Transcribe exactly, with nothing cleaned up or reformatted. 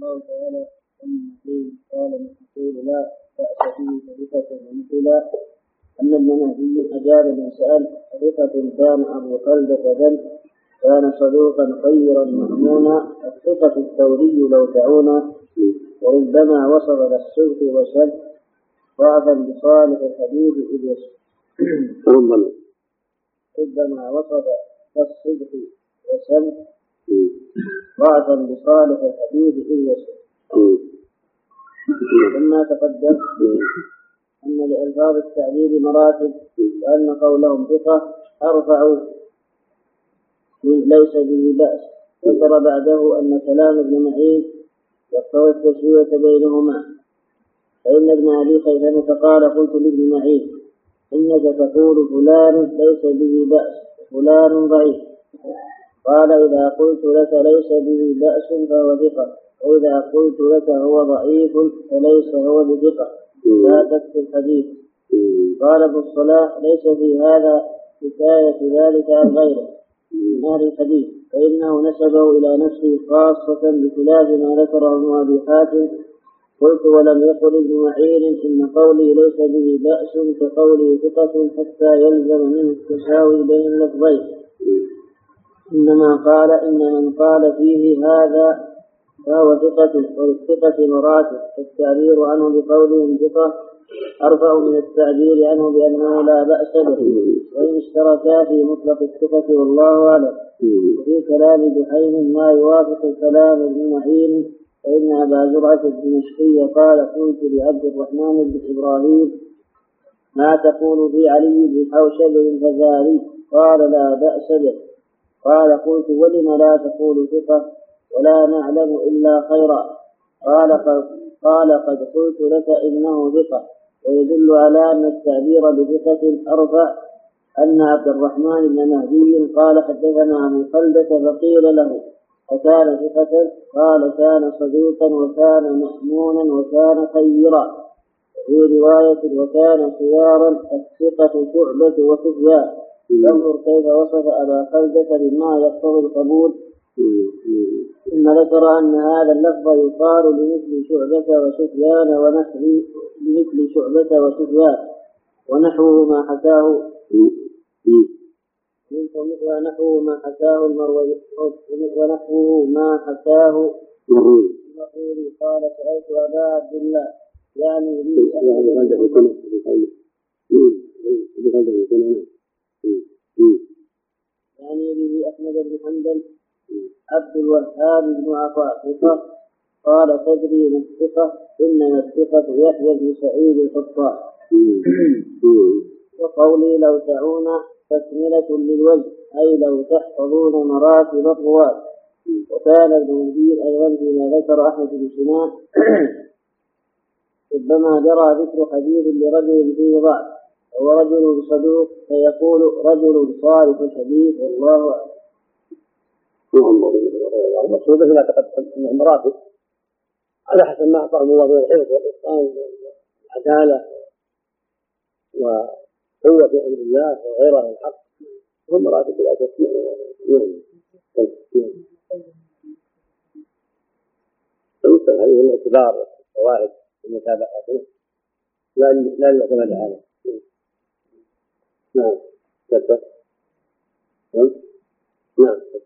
الله تعالى أن قال من يقول لا بأس فيه ثقة ومثلا أن ابن مهدي أجاب من سأل ثقة كان أبو خلدة ذنب كان صدوقا خيرا مأمونا الثقة الثوري لو تعونا وربما وصل للصدق وشد ضعفا بصالح الحديث إذ يشد ربما وصل للصدق وشد ضعفا بصالح الحديث إذ يشد. ثم تقدم أن لألفاظ التعليل مراتب وأن قولهم ثقة أرفع ليس به بأس. ذكر بعده أن كلام ابن معين يقتضي التسوية بينهما، فإن ابن أبي خيثمة قال قلت لابن معين إنك تقول فلان ليس به بأس فلان ضعيف، قال إذا قلت لك ليس به بأس فهو ثقة، وإذا قلت لك هو ضعيف فليس هو بثقة لا تكفي الحديث. قال ابن الصلاح ليس في هذا حكاية ذلك عن غيره من أهل الحديث، فإنه نسبه إلى نفسه خاصة بخلاف ما ذكره ابن أبي حاتم. قلت ولم يقل ابن معين إن قولي ليس به بأس كقولي ثقة حتى يلزم منه التساوي بين اللفظين، إنما قال إن من قال فيه هذا فهو ثقة، والثقة مراتب، التعبير عنه بقولهم ثقة أرفع من التعبير عنه بأنه لا بأس به، وإن اشتركا في مطلق الثقة والله أعلم. وفي كلام بحين ما يوافق كلام ابن معين، فإن أبا زرعة الدمشقي قال قلت لعبد الرحمن بن إبراهيم ما تقول في علي بن حوشب الفزاري؟ قال لا بأس به. قال قلت ولم لا تقول ثقة ولا نعلم إلا خيرا؟ قال قال قد قلت لك إنه ثقة، ويدل على أن التعبير بثقة أرفع أن عبد الرحمن بن مهدي قال حدثنا أبو خلدة فقيل له أكان ثقة؟ قال كان صديقا وكان مأمونا وكان خيرا. في رواية وكان خيارا الثقة شعبة وسفيان. انظر كيف وصف أبا خلدة بما يقتضي القبول. ثم ذكر أن هذا اللفظ يقال لمثل شعبة وسفيان ونحو لمثل شعبة وسفيان ونحوه ما حكاه ونحوه ما حكاه المروي ونحوه ما حكاه المروي. قال سألت أبا عبد الله يعني لي يعني لي أحمد بن حنبل عبد الوهاب بن عطاء ثقة. قال تدري من الثقة؟ إنما الثقة يحيى بن سعيد القطان. وقولي لو تعون تكملة للوجه أي لو تحفظون مراتب الرواة. وكان ابن مدير أيضا فيما ذكر أحمد بن سنان ربما جرى ذكر حديث لرجل فيه ضعف وهو رجل صدوق فيقول رجل صالح الحديث والله أعلم. المقصود بما تقدم من المراتب على حسب ما أعطاه الله من الحفظ والإتقان والعدالة وقوة في أمر الله وغيرها من الحق، هم مراتب لا تسمع يمكن عليه الاعتبار والقواعد المتابعة لا لا يعتمد عليه. نعم نعم